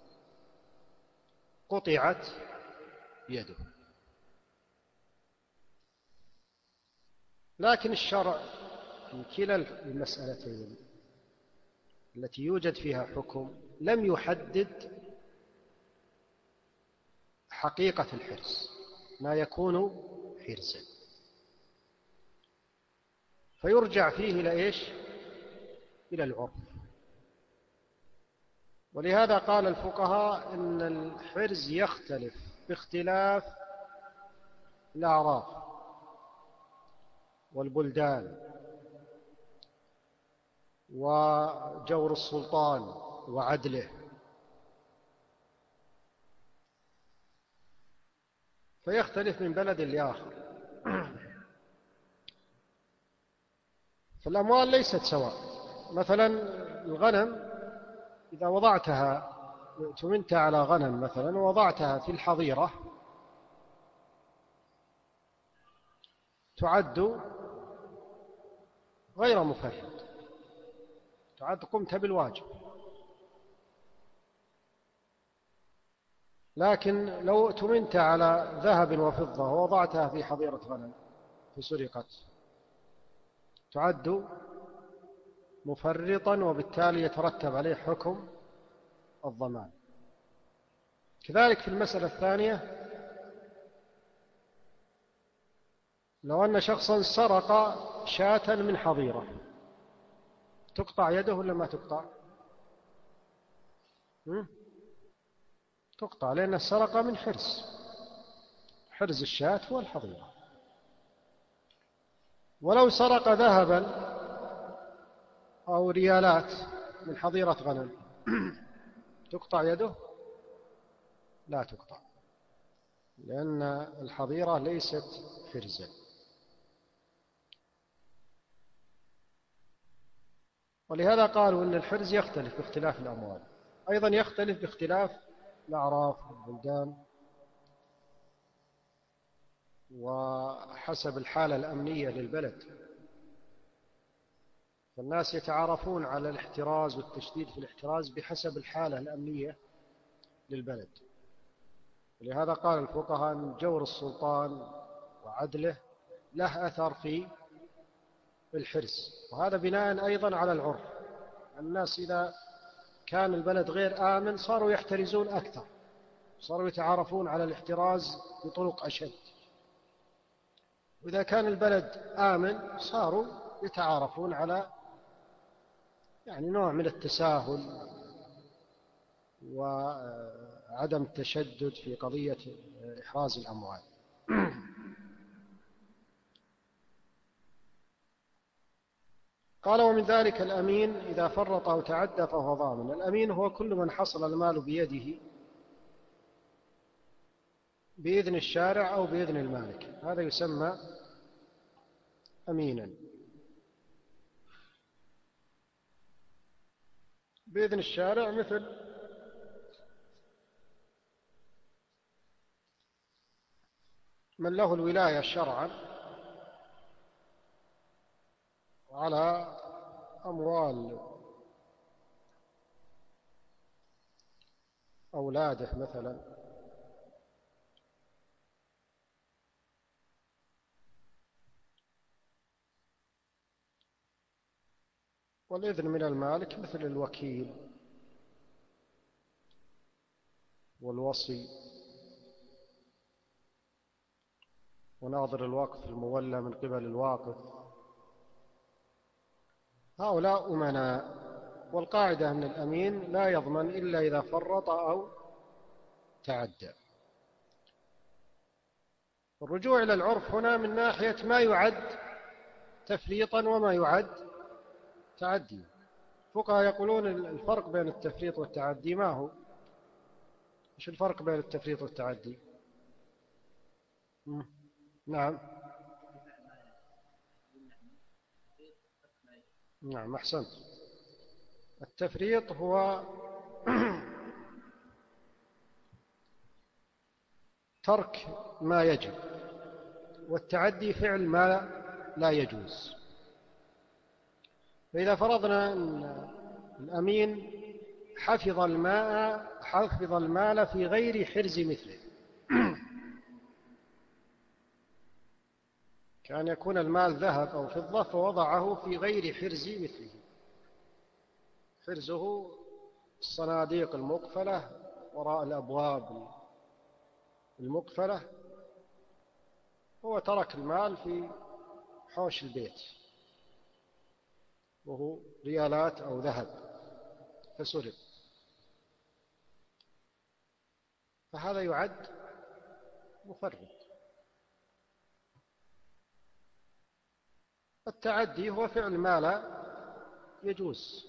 قطعت يده. لكن الشرع في كلا المسألتين التي يوجد فيها حكم لم يحدد حقيقة الحرز، ما يكون حرزا، فيرجع فيه إلى إيش؟ إلى العرف. ولهذا قال الفقهاء إن الحرز يختلف باختلاف الأعراف والبلدان وجور السلطان وعدله، فيختلف من بلد لآخر. فالأموال ليست سواء. مثلا الغنم إذا وضعتها، اؤتمنت على غنم مثلا ووضعتها في الحظيرة، تعد غير مفرد، تعد قمت بالواجب. لكن لو اؤتمنت على ذهب وفضة ووضعتها في حظيرة غنم فسرقت، تعد مفرطا، وبالتالي يترتب عليه حكم الضمان. كذلك في المسألة الثانية، لو أن شخصا سرق شاة من حظيرة، تقطع يده ولا ما تقطع؟ تقطع، لأن السرقة من حرز الشاة هو الحظيرة. ولو سرق ذهبا أو ريالات من حظيرة غنم، تقطع يده؟ لا تقطع، لأن الحظيرة ليست حرزا. ولهذا قالوا أن الحرز يختلف باختلاف الأموال، أيضا يختلف باختلاف الأعراف والبلدان وحسب الحالة الأمنية للبلد، فالناس يتعارفون على الاحتراز والتشديد في الاحتراز بحسب الحالة الأمنية للبلد. ولهذا قال الفقهاء أن جور السلطان وعدله له أثر في الحرص، وهذا بناء أيضا على العرف. الناس إذا كان البلد غير آمن صاروا يحترزون أكثر، صاروا يتعارفون على الاحتراز بطرق أشد، وإذا كان البلد آمن صاروا يتعارفون على نوع من التساهل وعدم التشدد في قضية إحراز الأموال. قال: ومن ذلك الأمين إذا فرط أو تعدى فهو ضامن. الأمين هو كل من حصل المال بيده بإذن الشارع أو بإذن المالك، هذا يسمى أمينا. بإذن الشارع مثل من له الولاية شرعا على أموال أولاده مثلا، والإذن من المالك مثل الوكيل والوصي وناظر الوقف المولى من قبل الواقف، هؤلاء أمناء. والقاعدة أن الأمين لا يضمن إلا إذا فرط أو تعدى. الرجوع إلى العرف هنا من ناحية ما يعد تفريطا وما يعد تعدي. الفقهاء يقولون الفرق بين التفريط والتعدي ما هو؟ إيش الفرق بين التفريط والتعدي؟ نعم أحسنت. التفريط هو ترك ما يجب، والتعدي فعل ما لا يجوز. فإذا فرضنا أن الأمين حفظ المال في غير حرز مثله، كان يكون المال ذهب أو فضة فوضعه في غير حرز مثله، حرزه الصناديق المقفلة وراء الأبواب المقفلة، هو ترك المال في حوش البيت وهو ريالات أو ذهب فسرق، فهذا يعد مفرط. التعدي هو فعل ما لا يجوز،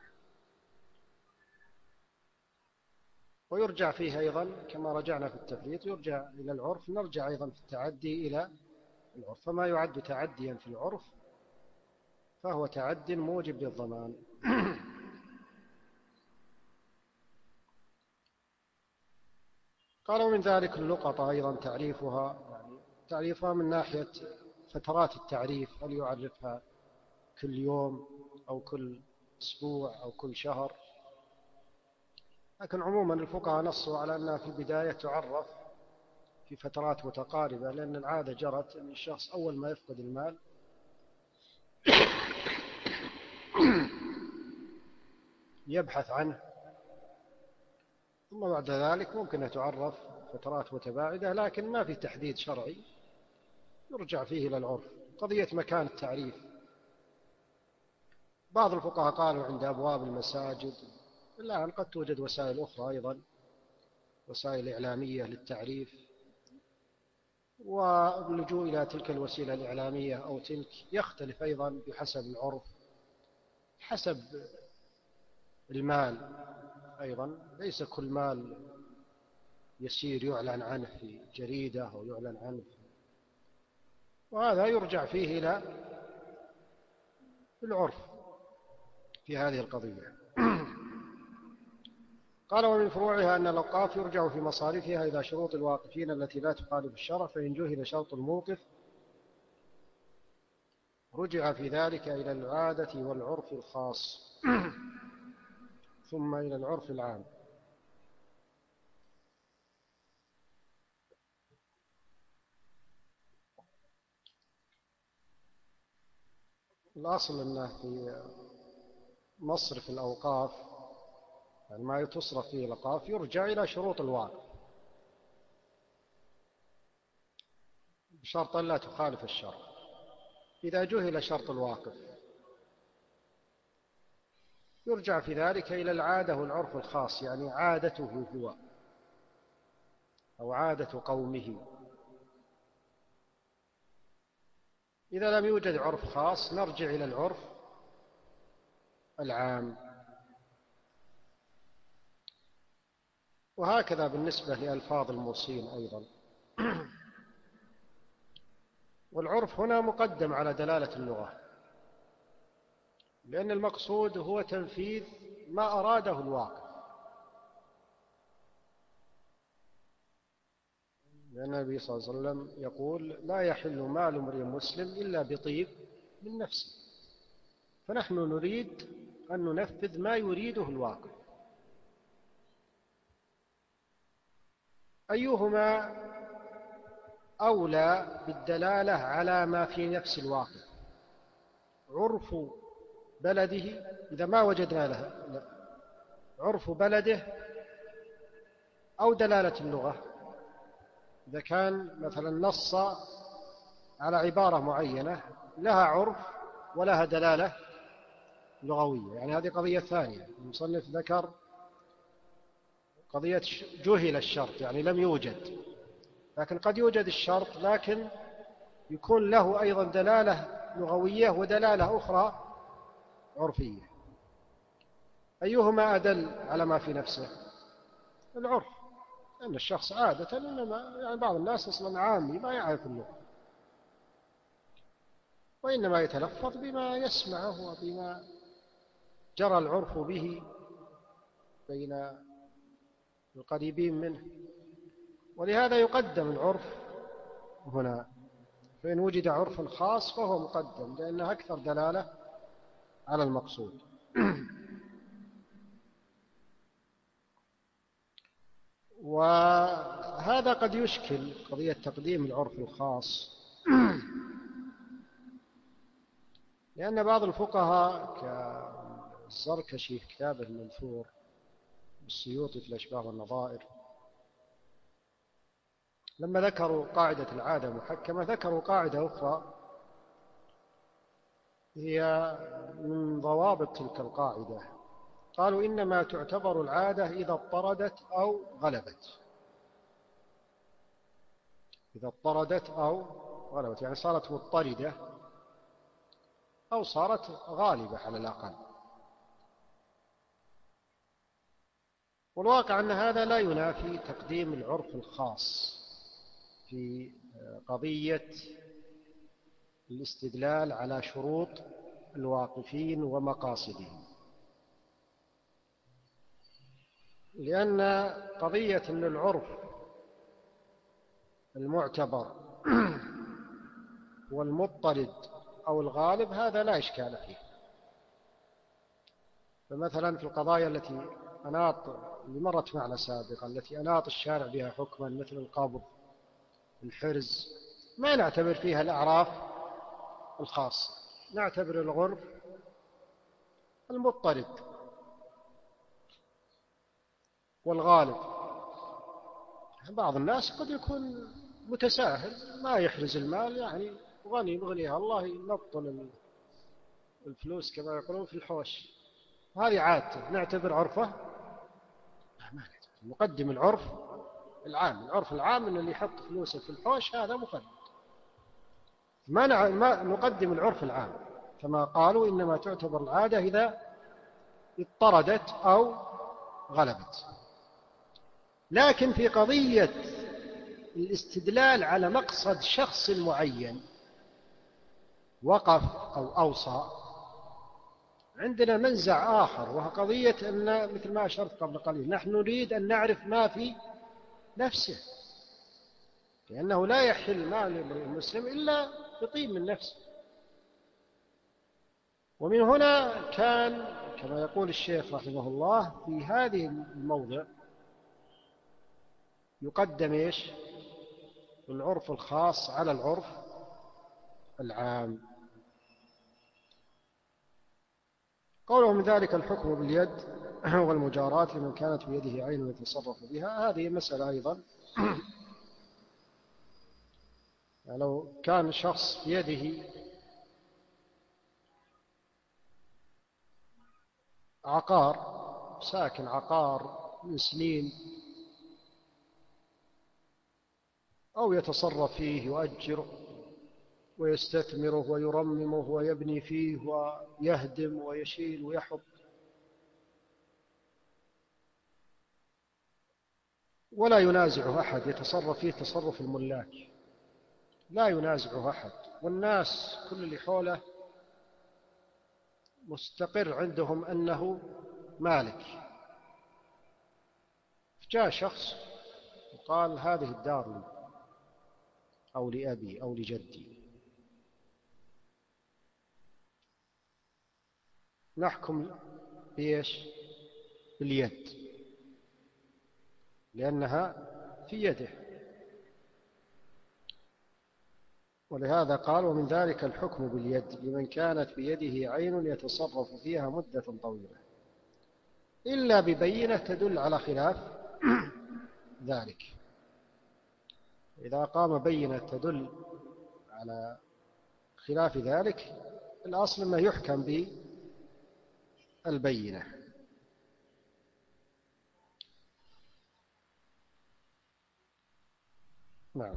ويرجع فيه أيضا كما رجعنا في التفريط يرجع إلى العرف، نرجع أيضا في التعدي إلى العرف. فما يعد تعديا في العرف فهو تعد موجب للضمان. قالوا من ذلك اللقطة أيضا تعريفها من ناحية فترات التعريف، هل يعرفها كل يوم أو كل أسبوع أو كل شهر؟ لكن عموما الفقهاء نصوا على أنها في البداية تعرف في فترات متقاربة، لأن العادة جرت أن الشخص أول ما يفقد المال يبحث عنه، ثم بعد ذلك ممكن أن تعرف فترات متباعدة، لكن ما في تحديد شرعي، يرجع فيه إلى العرف. قضية مكان التعريف، بعض الفقهاء قالوا عند أبواب المساجد، إلا أن قد توجد وسائل أخرى أيضا، وسائل إعلامية للتعريف، واللجوء إلى تلك الوسيلة الإعلامية أو تلك يختلف أيضا بحسب العرف، حسب المال أيضا. ليس كل مال يسير يعلن عنه في جريدة أو يعلن عنه، وهذا يرجع فيه إلى العرف في هذه القضية. قال ومن فروعها أن الأوقاف يرجع في مصارفها إلى شروط الواقفين التي لا تخالف الشرع، فإن جهل شرط الموقف رجع في ذلك إلى العادة والعرف الخاص ثم إلى العرف العام. الأصل أنه في مصرف الأوقاف، يعني ما تصرف فيه الأوقاف، يرجع إلى شروط الواقف بشرط أن لا تخالف الشرع. إذا جهل شرط الواقف يرجع في ذلك إلى العادة والعرف الخاص، يعني عادته هو أو عادة قومه. إذا لم يوجد عرف خاص نرجع إلى العرف العام. وهكذا بالنسبة لألفاظ الموصين أيضا. والعرف هنا مقدم على دلالة اللغة، لأن المقصود هو تنفيذ ما أراده الواقع. لأن النبي صلى الله عليه وسلم يقول لا يحل مال امرئ مسلم إلا بطيب من نفسه، فنحن نريد أن ننفذ ما يريده الواقع. أيهما أولى بالدلالة على ما في نفس الواقع؟ عرف بلده إذا ما وجدنا لها، لا. عرف بلده أو دلالة اللغة إذا كان مثلا نص على عبارة معينة لها عرف ولها دلالة لغوية، يعني هذه قضية ثانية. المصنف ذكر قضية جهل الشرط، يعني لم يوجد، لكن قد يوجد الشرط لكن يكون له أيضا دلالة لغوية ودلالة أخرى عرفية. أيهما أدل على ما في نفسه؟ العرف، لأن الشخص عادة إنما يعني بعض الناس أصلا عامي ما يعرف اللغة، وإنما يتلفظ بما يسمعه وبما جرى العرف به بين القريبين منه. ولهذا يقدم العرف هنا، فإن وجد عرف خاص فهو مقدم لأنه أكثر دلالة على المقصود. وهذا قد يشكل قضية تقديم العرف الخاص، لأن بعض الفقهاء كالزركشي في كتابه المنثور والسيوطي في الأشباه والنظائر لما ذكروا قاعدة العادة محكمة ذكروا قاعدة أخرى هي من ضوابط تلك القاعدة. قالوا إنما تعتبر العادة إذا اضطردت أو غلبت. إذا اضطردت أو غلبت يعني صارت مضطردة أو صارت غالبة على الأقل. والواقع أن هذا لا ينافي تقديم العرف الخاص في قضية الاستدلال على شروط الواقفين ومقاصدهم، لأن قضية أن العرف المعتبر والمضطرد أو الغالب هذا لا إشكال فيه. فمثلا في القضايا التي اللي مرت معنا سابقا التي أناط الشارع بها حكما مثل القبض الحرز ما نعتبر فيها الأعراف الخاصة، نعتبر العرف المضطرد والغالب. بعض الناس قد يكون متساهل ما يحرز المال، يعني غني مغنيها الله ينطل الفلوس كما يقولون في الحوش، هذه عادته نعتبر عرفه. ما نقدم العرف العام. العرف العام أن اللي يحط فلوسه في الحوش هذا مقدم، ما نقدم العرف العام. كما قالوا إنما تعتبر العادة إذا اضطردت أو غلبت. لكن في قضية الاستدلال على مقصد شخص معين وقف أو أوصى عندنا منزع آخر، وهو قضية أن مثل ما أشرت قبل قليل نحن نريد أن نعرف ما في نفسه، لأنه لا يحل مال المسلم إلا بطيب من نفسه. ومن هنا كان كما يقول الشيخ رحمه الله في هذه الموضع يقدم إيش؟ العرف الخاص على العرف العام. قوله من ذلك الحكم باليد والمجاراة لمن كانت بيده عين يتصرف بها، هذه مسألة أيضا. يعني لو كان شخص بيده عقار، ساكن عقار من سنين، أو يتصرف فيه يؤجره ويستثمره ويرممه ويبني فيه ويهدم ويشيل ويحط، ولا ينازعه أحد، يتصرف فيه تصرف الملاك، لا ينازعه أحد، والناس كل اللي حوله مستقر عندهم أنه مالك. جاء شخص وقال هذه الدار لي أو لأبي أو لجدي، نحكم بإيش؟ باليد، لأنها في يده. ولهذا قال ومن ذلك الحكم باليد لمن كانت بيده عين يتصرف فيها مدة طويلة، إلا ببينة تدل على خلاف ذلك. إذا قام بينة تدل على خلاف ذلك، الأصل ما يحكم بالبينة. نعم.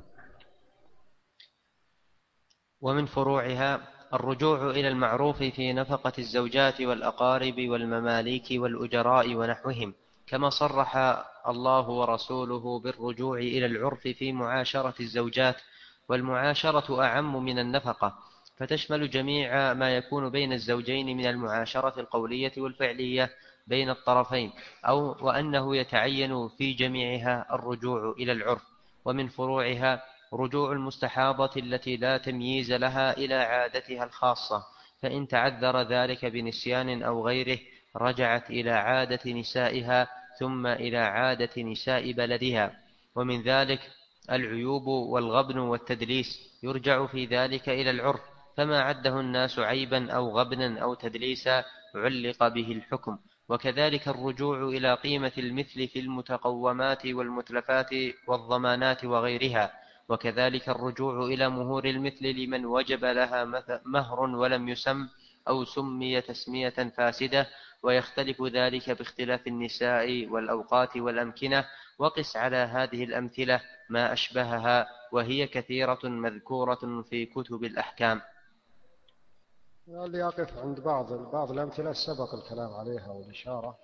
ومن فروعها الرجوع إلى المعروف في نفقة الزوجات والأقارب والمماليك والأجراء ونحوهم، كما صرح الله ورسوله بالرجوع إلى العرف في معاشرة الزوجات، والمعاشرة أعم من النفقة، فتشمل جميع ما يكون بين الزوجين من المعاشرة القولية والفعلية بين الطرفين، أو وأنه يتعين في جميعها الرجوع إلى العرف. ومن فروعها رجوع المستحاضة التي لا تمييز لها إلى عادتها الخاصة، فإن تعذر ذلك بنسيان أو غيره رجعت إلى عادة نسائها ثم إلى عادة نساء بلدها. ومن ذلك العيوب والغبن والتدليس، يرجع في ذلك إلى العرف، فما عده الناس عيبا أو غبنا أو تدليسا علق به الحكم. وكذلك الرجوع إلى قيمة المثل في المتقومات والمتلفات والضمانات وغيرها، وكذلك الرجوع إلى مهور المثل لمن وجب لها مهر ولم يسم أو سمي تسمية فاسدة، ويختلف ذلك باختلاف النساء والأوقات والأمكنة. وقس على هذه الأمثلة ما أشبهها، وهي كثيرة مذكورة في كتب الأحكام. اللي يقف عند بعض الأمثلة سبق الكلام عليها والإشارة،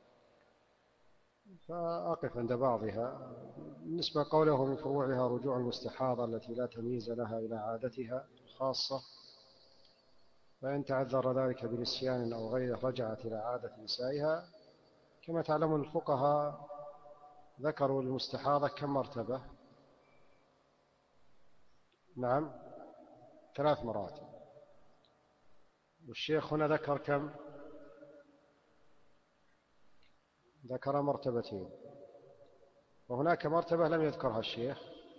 فأقف عند بعضها. بالنسبة قوله من فروعها رجوع المستحاضة التي لا تمييز لها إلى عادتها الخاصة، فإن تعذر ذلك بنسيان أو غيره رجعت إلى عادة نسائها. كما تعلمون الفقهاء ذكروا للمستحاضة كم مرتبة؟ نعم، 3 مراتب. والشيخ هنا ذكر كم؟ ذكر مرتبتين، وهناك مرتبة لم يذكرها الشيخ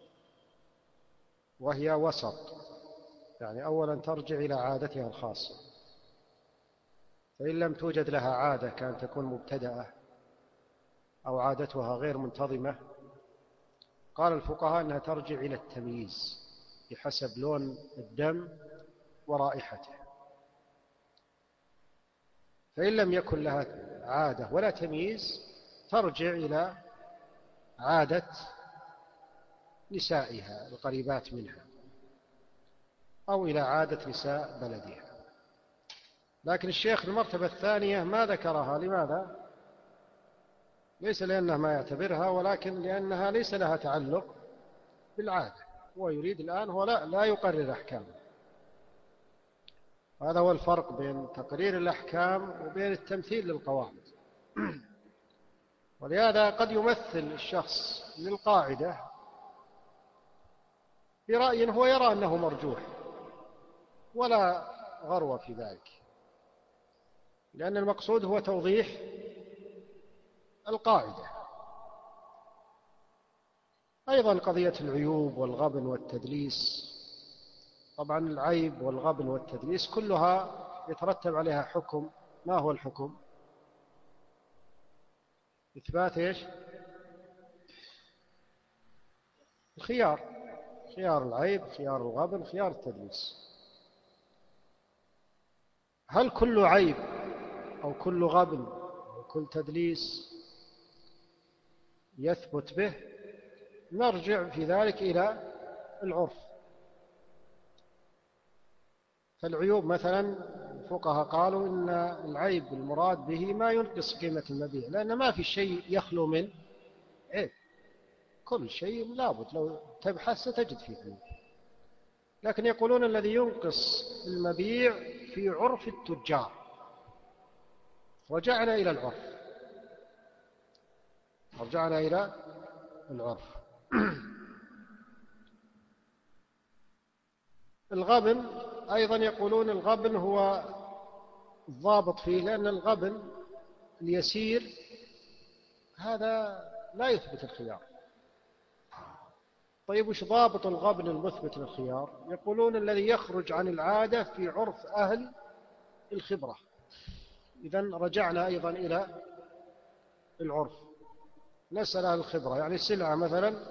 وهي وسط، يعني أولا ترجع إلى عادتها الخاصة، فإن لم توجد لها عادة كان تكون مبتدأة أو عادتها غير منتظمة، قال الفقهاء أنها ترجع إلى التمييز بحسب لون الدم ورائحته. فإن لم يكن لها عادة ولا تمييز ترجع إلى عادة نسائها القريبات منها أو إلى عادة نساء بلدها. لكن الشيخ المرتبة الثانية ما ذكرها. لماذا؟ ليس لأنه ما يعتبرها، ولكن لأنها ليس لها تعلق بالعادة. هو يريد الآن، هو لا يقرر أحكامه. هذا هو الفرق بين تقرير الأحكام وبين التمثيل للقواعد. ولهذا قد يمثل الشخص للقاعدة برأي هو يرى أنه مرجوح ولا غرو في ذلك، لأن المقصود هو توضيح القاعدة. أيضا قضية العيوب والغبن والتدليس، طبعا العيب والغبن والتدليس كلها يترتب عليها حكم. ما هو الحكم؟ إثبات إيش؟ الخيار، خيار العيب، خيار الغبن، خيار التدليس. هل كل عيب أو كل غبن أو كل تدليس يثبت به؟ نرجع في ذلك إلى العرف. فالعيوب مثلا الفقهاء قالوا إن العيب المراد به ما ينقص قيمة المبيع، لأن ما في شيء يخلو من عيب، كل شيء لابد لو تبحث ستجد فيه عيب. لكن يقولون الذي ينقص المبيع في عرف التجار. رجعنا إلى العرف، رجعنا إلى العرف. الغبن أيضا يقولون الغبن هو الضابط فيه، لأن الغبن اليسير هذا لا يثبت الخيار. طيب وش ضابط الغبن المثبت للخيار؟ يقولون الذي يخرج عن العادة في عرف أهل الخبرة. إذن رجعنا أيضا إلى العرف، نسأل أهل الخبرة. يعني السلعة مثلا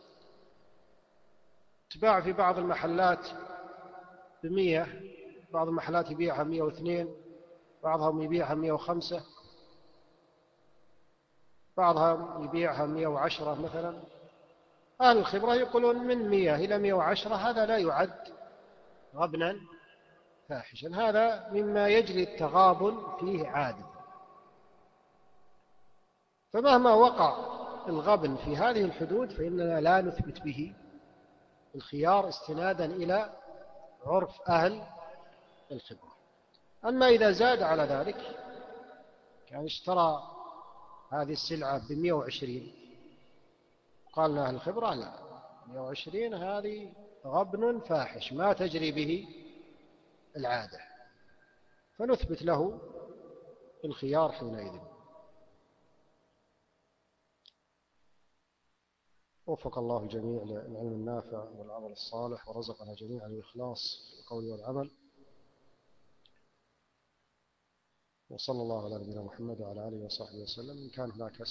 تباع في بعض المحلات ب100، بعض المحلات يبيعها 102، بعضهم يبيعها 105، بعضها يبيعها 110 مثلا. أهل الخبرة يقولون من 100 إلى 110 هذا لا يعد غبنا فاحشا، هذا مما يجري التغابن فيه عادة. فمهما وقع الغبن في هذه الحدود فإننا لا نثبت به الخيار استنادا إلى عرف أهل الخبرة. أما إذا زاد على ذلك، كان اشترى هذه السلعة ب120، قال لنا أهل الخبرة لا، 120 هذه غبن فاحش ما تجري به العادة، فنثبت له الخيار حينئذ. وفق الله الجميع للعلم النافع والعمل الصالح، ورزقنا جميعا الإخلاص في القول والعمل. وصلى الله على نبينا محمد وعلى آله وصحبه وسلم. إن كان هناك